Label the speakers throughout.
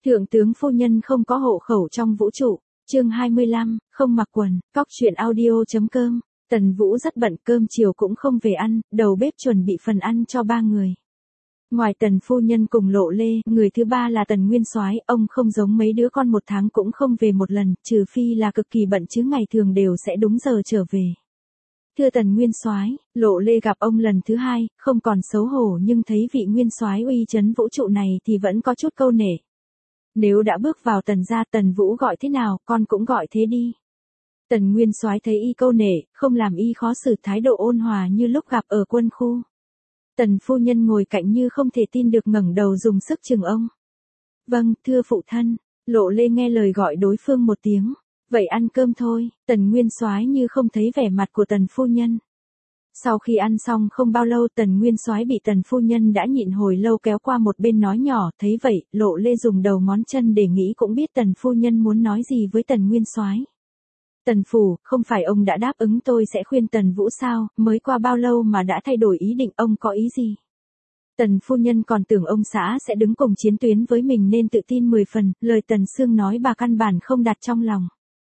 Speaker 1: Thượng tướng phu nhân không có hộ khẩu trong vũ trụ. Chương 25, không mặc quần. Cóc truyện audio.com. Tần Vũ rất bận, cơm chiều cũng không về ăn, đầu bếp chuẩn bị phần ăn cho 3 người. Ngoài Tần phu nhân cùng Lộ Lê, người thứ ba là Tần Nguyên Soái, ông không giống mấy đứa con 1 tháng cũng không về một lần, trừ phi là cực kỳ bận chứ ngày thường đều sẽ đúng giờ trở về. Thưa Tần Nguyên Soái, Lộ Lê gặp ông lần thứ 2, không còn xấu hổ nhưng thấy vị Nguyên Soái uy chấn vũ trụ này thì vẫn có chút câu nể. Nếu đã bước vào Tần gia, Tần Vũ gọi thế nào, con cũng gọi thế đi. Tần Nguyên Soái thấy y câu nể, không làm y khó xử, thái độ ôn hòa như lúc gặp ở quân khu. Tần phu nhân ngồi cạnh như không thể tin được, ngẩng đầu dùng sức chừng ông. Vâng, thưa phụ thân. Lộ Lê nghe lời gọi đối phương một tiếng. Vậy ăn cơm thôi. Tần Nguyên Soái như không thấy vẻ mặt của Tần phu nhân. Sau khi ăn xong không bao lâu, Tần Nguyên Soái bị Tần phu nhân đã nhịn hồi lâu kéo qua một bên nói nhỏ, thấy vậy, Lộ Lê dùng đầu ngón chân để nghĩ cũng biết Tần phu nhân muốn nói gì với Tần Nguyên Soái. Tần phủ, không phải ông đã đáp ứng tôi sẽ khuyên Tần Vũ sao, mới qua bao lâu mà đã thay đổi ý định, ông có ý gì? Tần phu nhân còn tưởng ông xã sẽ đứng cùng chiến tuyến với mình nên tự tin 10 phần, lời Tần Sương nói bà căn bản không đặt trong lòng.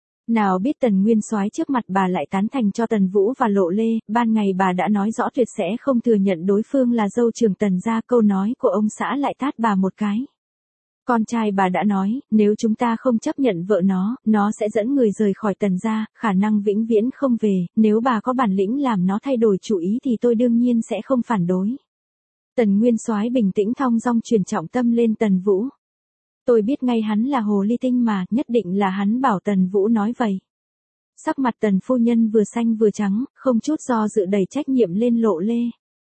Speaker 1: Nào biết Tần Nguyên Soái trước mặt bà lại tán thành cho Tần Vũ và Lộ Lê, ban ngày bà đã nói rõ tuyệt sẽ không thừa nhận đối phương là dâu trưởng Tần gia, câu nói của ông xã lại tát bà một cái. Con trai bà đã nói, nếu chúng ta không chấp nhận vợ nó sẽ dẫn người rời khỏi Tần gia, khả năng vĩnh viễn không về, nếu bà có bản lĩnh làm nó thay đổi chủ ý thì tôi đương nhiên sẽ không phản đối. Tần Nguyên Soái bình tĩnh thong dong truyền trọng tâm lên Tần Vũ. Tôi biết ngay hắn là hồ ly tinh mà, nhất định là hắn bảo Tần Vũ nói vậy. Sắc mặt Tần phu nhân vừa xanh vừa trắng, không chút do dự đẩy trách nhiệm lên Lộ Lê.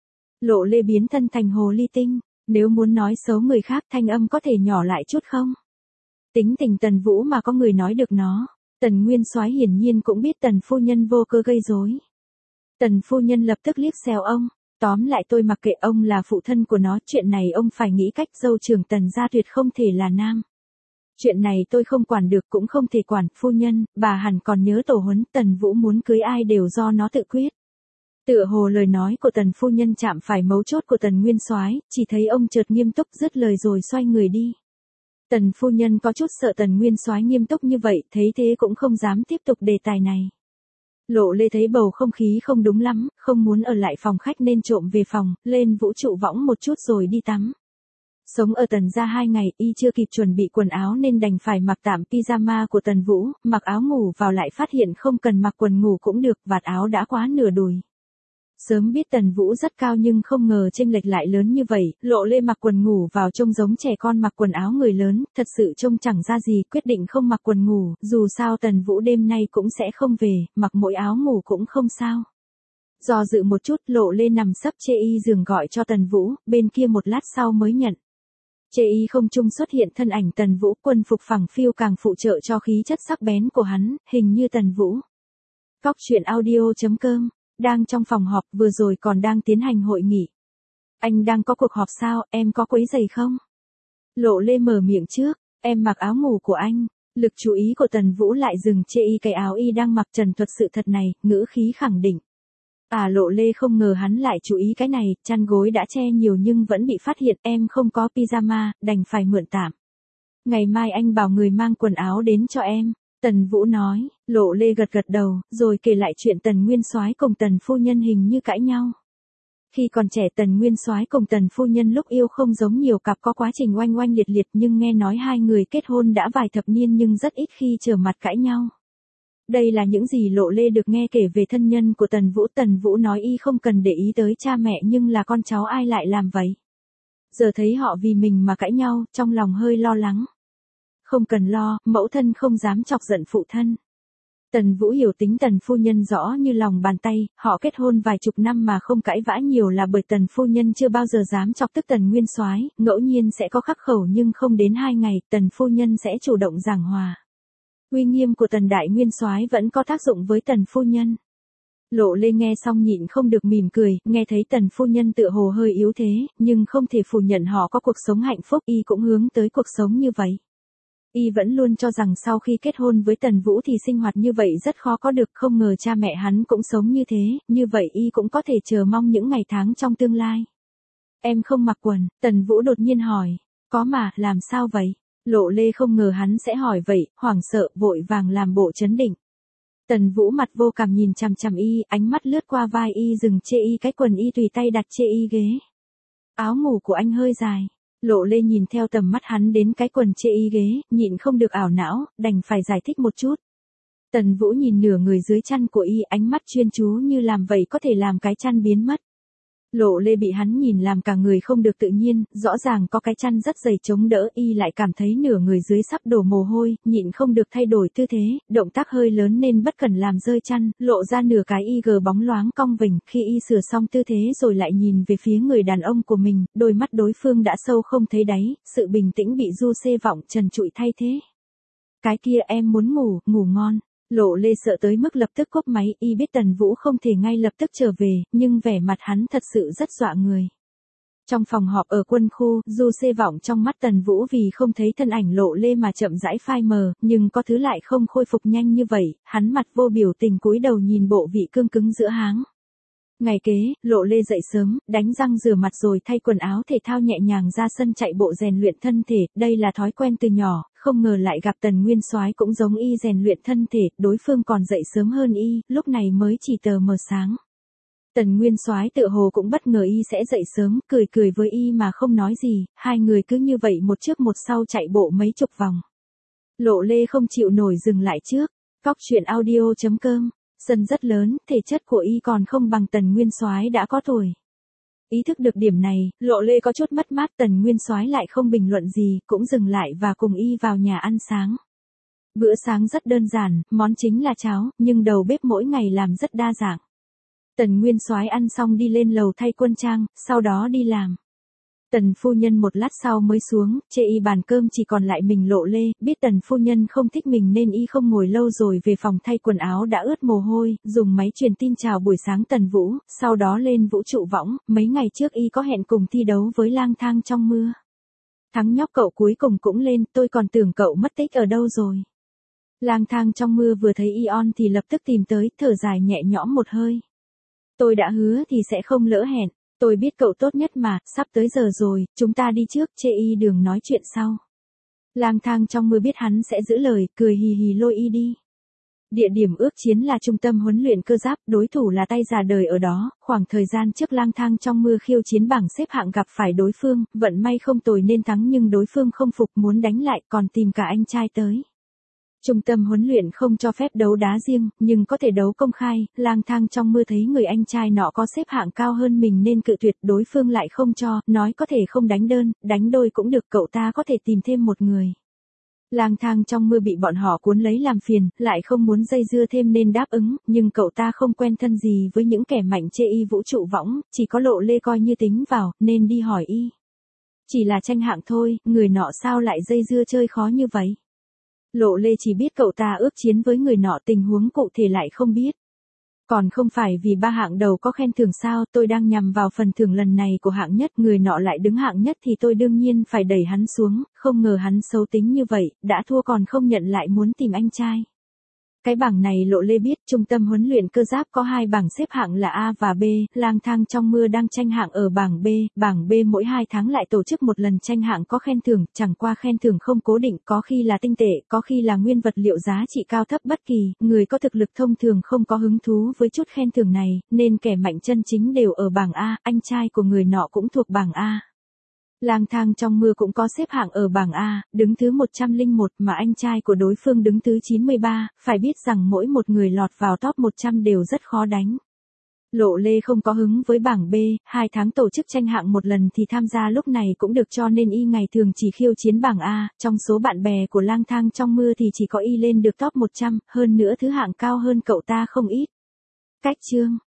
Speaker 1: Lộ Lê biến thân thành hồ ly tinh, nếu muốn nói xấu người khác thanh âm có thể nhỏ lại chút không? Tính tình Tần Vũ mà có người nói được nó. Tần Nguyên Soái hiển nhiên cũng biết Tần phu nhân vô cơ gây rối. Tần phu nhân lập tức liếc xéo ông. Tóm lại tôi mặc kệ, ông là phụ thân của nó, chuyện này ông phải nghĩ cách, dâu trưởng Tần gia tuyệt không thể là nam. Chuyện này tôi không quản được cũng không thể quản, phu nhân, bà hẳn còn nhớ tổ huấn, Tần Vũ muốn cưới ai đều do nó tự quyết. Tựa hồ lời nói của Tần phu nhân chạm phải mấu chốt của Tần Nguyên Soái, chỉ thấy ông chợt nghiêm túc dứt lời rồi xoay người đi. Tần phu nhân có chút sợ Tần Nguyên Soái nghiêm túc như vậy, thấy thế cũng không dám tiếp tục đề tài này. Lộ Lê thấy bầu không khí không đúng lắm, không muốn ở lại phòng khách nên trộm về phòng, lên vũ trụ võng một chút rồi đi tắm. Sống ở Tần gia 2 ngày, y chưa kịp chuẩn bị quần áo nên đành phải mặc tạm pyjama của Tần Vũ, mặc áo ngủ vào lại phát hiện không cần mặc quần ngủ cũng được, vạt áo đã quá nửa đùi. Sớm biết Tần Vũ rất cao nhưng không ngờ chênh lệch lại lớn như vậy, Lộ Lê mặc quần ngủ vào trông giống trẻ con mặc quần áo người lớn, thật sự trông chẳng ra gì, quyết định không mặc quần ngủ, dù sao Tần Vũ đêm nay cũng sẽ không về, mặc mỗi áo ngủ cũng không sao. Do dự một chút, Lộ Lê nằm sấp chê y giường gọi cho Tần Vũ, bên kia một lát sau mới nhận. Chê y không trung xuất hiện thân ảnh Tần Vũ, quân phục phẳng phiu càng phụ trợ cho khí chất sắc bén của hắn, hình như Tần Vũ. Cóc truyện audio.com. Đang trong phòng họp, vừa rồi còn đang tiến hành hội nghị. Anh đang có cuộc họp sao, em có quấy rầy không? Lộ Lê mở miệng trước, em mặc áo ngủ của anh. Lực chú ý của Tần Vũ lại dừng chê y cái áo y đang mặc, trần thuật sự thật này, ngữ khí khẳng định. Lộ Lê không ngờ hắn lại chú ý cái này, chăn gối đã che nhiều nhưng vẫn bị phát hiện, em không có pyjama, đành phải mượn tạm. Ngày mai anh bảo người mang quần áo đến cho em. Tần Vũ nói, Lộ Lê gật gật đầu, rồi kể lại chuyện Tần Nguyên Soái cùng Tần phu nhân hình như cãi nhau. Khi còn trẻ Tần Nguyên Soái cùng Tần phu nhân lúc yêu không giống nhiều cặp có quá trình oanh oanh liệt liệt, nhưng nghe nói hai người kết hôn đã vài thập niên nhưng rất ít khi trở mặt cãi nhau. Đây là những gì Lộ Lê được nghe kể về thân nhân của Tần Vũ. Tần Vũ nói y không cần để ý tới cha mẹ nhưng là con cháu ai lại làm vậy. Giờ thấy họ vì mình mà cãi nhau, trong lòng hơi lo lắng. Không cần lo, mẫu thân không dám chọc giận phụ thân. Tần Vũ hiểu tính Tần phu nhân rõ như lòng bàn tay, họ kết hôn vài chục năm mà không cãi vã nhiều là bởi Tần phu nhân chưa bao giờ dám chọc tức Tần Nguyên Soái, ngẫu nhiên sẽ có khắc khẩu nhưng không đến 2 ngày, Tần phu nhân sẽ chủ động giảng hòa. Uy nghiêm của Tần đại nguyên soái vẫn có tác dụng với Tần phu nhân. Lộ Lê nghe xong nhịn không được mỉm cười, nghe thấy Tần phu nhân tựa hồ hơi yếu thế, nhưng không thể phủ nhận họ có cuộc sống hạnh phúc, y cũng hướng tới cuộc sống như vậy. Y vẫn luôn cho rằng sau khi kết hôn với Tần Vũ thì sinh hoạt như vậy rất khó có được, không ngờ cha mẹ hắn cũng sống như thế, như vậy y cũng có thể chờ mong những ngày tháng trong tương lai. Em không mặc quần, Tần Vũ đột nhiên hỏi, có mà, làm sao vậy? Lộ Lê không ngờ hắn sẽ hỏi vậy, hoảng sợ, vội vàng làm bộ trấn định. Tần Vũ mặt vô cảm nhìn chằm chằm y, ánh mắt lướt qua vai y dừng chê y cái quần y tùy tay đặt chê y ghế. Áo ngủ của anh hơi dài. Lộ Lê nhìn theo tầm mắt hắn đến cái quần chê y ghế, nhịn không được ảo não, đành phải giải thích một chút. Tần Vũ nhìn nửa người dưới chăn của y, ánh mắt chuyên chú như làm vậy có thể làm cái chăn biến mất. Lộ Lê bị hắn nhìn làm cả người không được tự nhiên, rõ ràng có cái chăn rất dày chống đỡ y lại cảm thấy nửa người dưới sắp đổ mồ hôi, nhịn không được thay đổi tư thế, động tác hơi lớn nên bất cần làm rơi chăn, lộ ra nửa cái y gờ bóng loáng cong vành, khi y sửa xong tư thế rồi lại nhìn về phía người đàn ông của mình, đôi mắt đối phương đã sâu không thấy đáy, sự bình tĩnh bị du xê vọng trần trụi thay thế. Cái kia em muốn ngủ, ngủ ngon. Lộ Lê sợ tới mức lập tức cúp máy, y biết Tần Vũ không thể ngay lập tức trở về, nhưng vẻ mặt hắn thật sự rất dọa người. Trong phòng họp ở quân khu, du xê vọng trong mắt Tần Vũ vì không thấy thân ảnh Lộ Lê mà chậm rãi phai mờ, nhưng có thứ lại không khôi phục nhanh như vậy, hắn mặt vô biểu tình cúi đầu nhìn bộ vị cương cứng giữa háng. Ngày kế, Lộ Lê dậy sớm, đánh răng rửa mặt rồi thay quần áo thể thao nhẹ nhàng ra sân chạy bộ rèn luyện thân thể, đây là thói quen từ nhỏ, không ngờ lại gặp Tần Nguyên Soái cũng giống y rèn luyện thân thể, đối phương còn dậy sớm hơn y, lúc này mới chỉ tờ mờ sáng. Tần Nguyên Soái tựa hồ cũng bất ngờ y sẽ dậy sớm, cười cười với y mà không nói gì, hai người cứ như vậy một trước một sau chạy bộ mấy chục vòng. Lộ Lê không chịu nổi dừng lại trước, Cóc Truyện Audio.com. Sân rất lớn, thể chất của y còn không bằng Tần Nguyên Soái đã có tuổi. Ý thức được điểm này, Lộ Lê có chút mất mát, Tần Nguyên Soái lại không bình luận gì, cũng dừng lại và cùng y vào nhà ăn sáng. Bữa sáng rất đơn giản, món chính là cháo, nhưng đầu bếp mỗi ngày làm rất đa dạng. Tần Nguyên Soái ăn xong đi lên lầu thay quân trang, sau đó đi làm. Tần phu nhân một lát sau mới xuống, chê y bàn cơm chỉ còn lại mình Lộ Lê, biết tần phu nhân không thích mình nên y không ngồi lâu rồi về phòng thay quần áo đã ướt mồ hôi, dùng máy truyền tin chào buổi sáng Tần Vũ, sau đó lên vũ trụ võng, mấy ngày trước y có hẹn cùng thi đấu với Lang Thang trong mưa. Thắng nhóc cậu cuối cùng cũng lên, tôi còn tưởng cậu mất tích ở đâu rồi. Lang Thang trong mưa vừa thấy y on thì lập tức tìm tới, thở dài nhẹ nhõm một hơi. Tôi đã hứa thì sẽ không lỡ hẹn. Tôi biết cậu tốt nhất mà, sắp tới giờ rồi, chúng ta đi trước, chê y đường nói chuyện sau. Lang Thang trong mưa biết hắn sẽ giữ lời, cười hì hì lôi y đi. Địa điểm ước chiến là trung tâm huấn luyện cơ giáp, đối thủ là tay già đời ở đó, khoảng thời gian trước Lang Thang trong mưa khiêu chiến bảng xếp hạng gặp phải đối phương, vận may không tồi nên thắng nhưng đối phương không phục muốn đánh lại còn tìm cả anh trai tới. Trung tâm huấn luyện không cho phép đấu đá riêng, nhưng có thể đấu công khai, Lang Thang trong mưa thấy người anh trai nọ có xếp hạng cao hơn mình nên cự tuyệt, đối phương lại không cho, nói có thể không đánh đơn, đánh đôi cũng được, cậu ta có thể tìm thêm một người. Lang Thang trong mưa bị bọn họ cuốn lấy làm phiền, lại không muốn dây dưa thêm nên đáp ứng, nhưng cậu ta không quen thân gì với những kẻ mạnh chê y vũ trụ võng, chỉ có Lộ Lê coi như tính vào, nên đi hỏi y. Chỉ là tranh hạng thôi, người nọ sao lại dây dưa chơi khó như vậy? Lộ Lê chỉ biết cậu ta ước chiến với người nọ, tình huống cụ thể lại không biết. Còn không phải vì 3 hạng đầu có khen thưởng sao, tôi đang nhằm vào phần thưởng lần này của hạng nhất, người nọ lại đứng hạng nhất thì tôi đương nhiên phải đẩy hắn xuống, không ngờ hắn xấu tính như vậy, đã thua còn không nhận lại muốn tìm anh trai. Cái bảng này Lộ Lê biết, trung tâm huấn luyện cơ giáp có 2 bảng xếp hạng là A và B, Lang Thang trong mưa đang tranh hạng ở bảng B mỗi 2 tháng lại tổ chức một lần tranh hạng có khen thưởng, chẳng qua khen thưởng không cố định, có khi là tinh tệ, có khi là nguyên vật liệu giá trị cao thấp bất kỳ, người có thực lực thông thường không có hứng thú với chút khen thưởng này, nên kẻ mạnh chân chính đều ở bảng A, anh trai của người nọ cũng thuộc bảng A. Lang Thang trong mưa cũng có xếp hạng ở bảng A, đứng thứ 101 mà anh trai của đối phương đứng thứ 93, phải biết rằng mỗi một người lọt vào top 100 đều rất khó đánh. Lộ Lê không có hứng với bảng B, 2 tháng tổ chức tranh hạng một lần thì tham gia lúc này cũng được cho nên y ngày thường chỉ khiêu chiến bảng A, trong số bạn bè của Lang Thang trong mưa thì chỉ có y lên được top 100, hơn nữa thứ hạng cao hơn cậu ta không ít. Cách chương